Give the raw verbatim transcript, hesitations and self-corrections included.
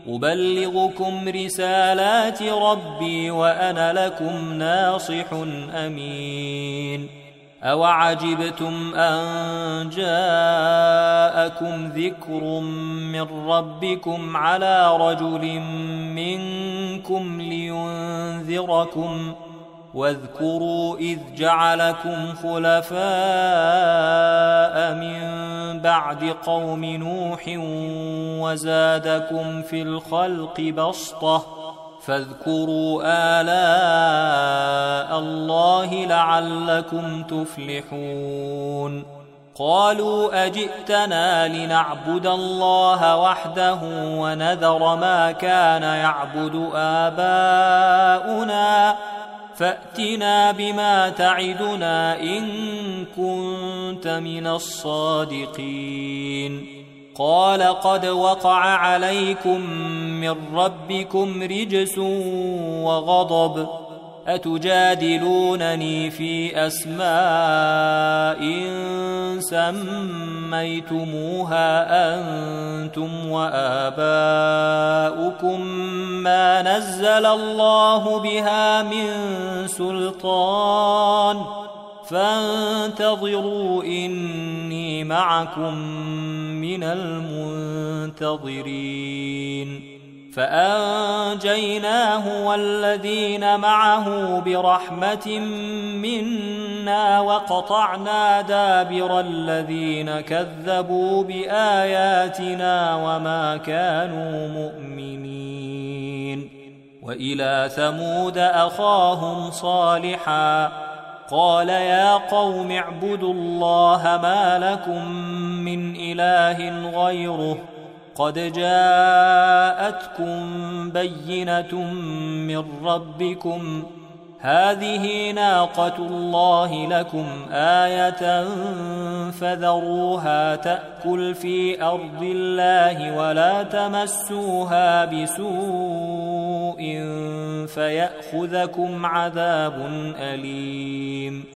أبلغكم رسالات ربي وأنا لكم ناصح أمين. أوعجبتم أن جاءكم ذكر من ربكم على رجل منكم لينذركم واذكروا إذ جعلكم خلفاء من بعد قوم نوح وزادكم في الخلق بسطة فاذكروا آلاء الله لعلكم تفلحون. قالوا أجئتنا لنعبد الله وحده ونذر ما كان يعبد آباؤنا فأتنا بما تعدنا إن كنت من الصادقين. قال قد وقع عليكم من ربكم رجس وغضب أتجادلونني في أسماء سميتموها أنتم وآباؤكم ما نزل الله بها من سلطان فانتظروا إني معكم من المنتظرين. فأنجيناه والذين معه برحمة منا وقطعنا دابر الذين كذبوا بآياتنا وما كانوا مؤمنين. وإلى ثمود أخاهم صالحا قال يا قوم اعبدوا الله ما لكم من إله غيره قد جاءتكم بينة من ربكم هذه ناقة الله لكم آية فذروها تأكل في أرض الله ولا تمسوها بسوء فيأخذكم عذاب أليم.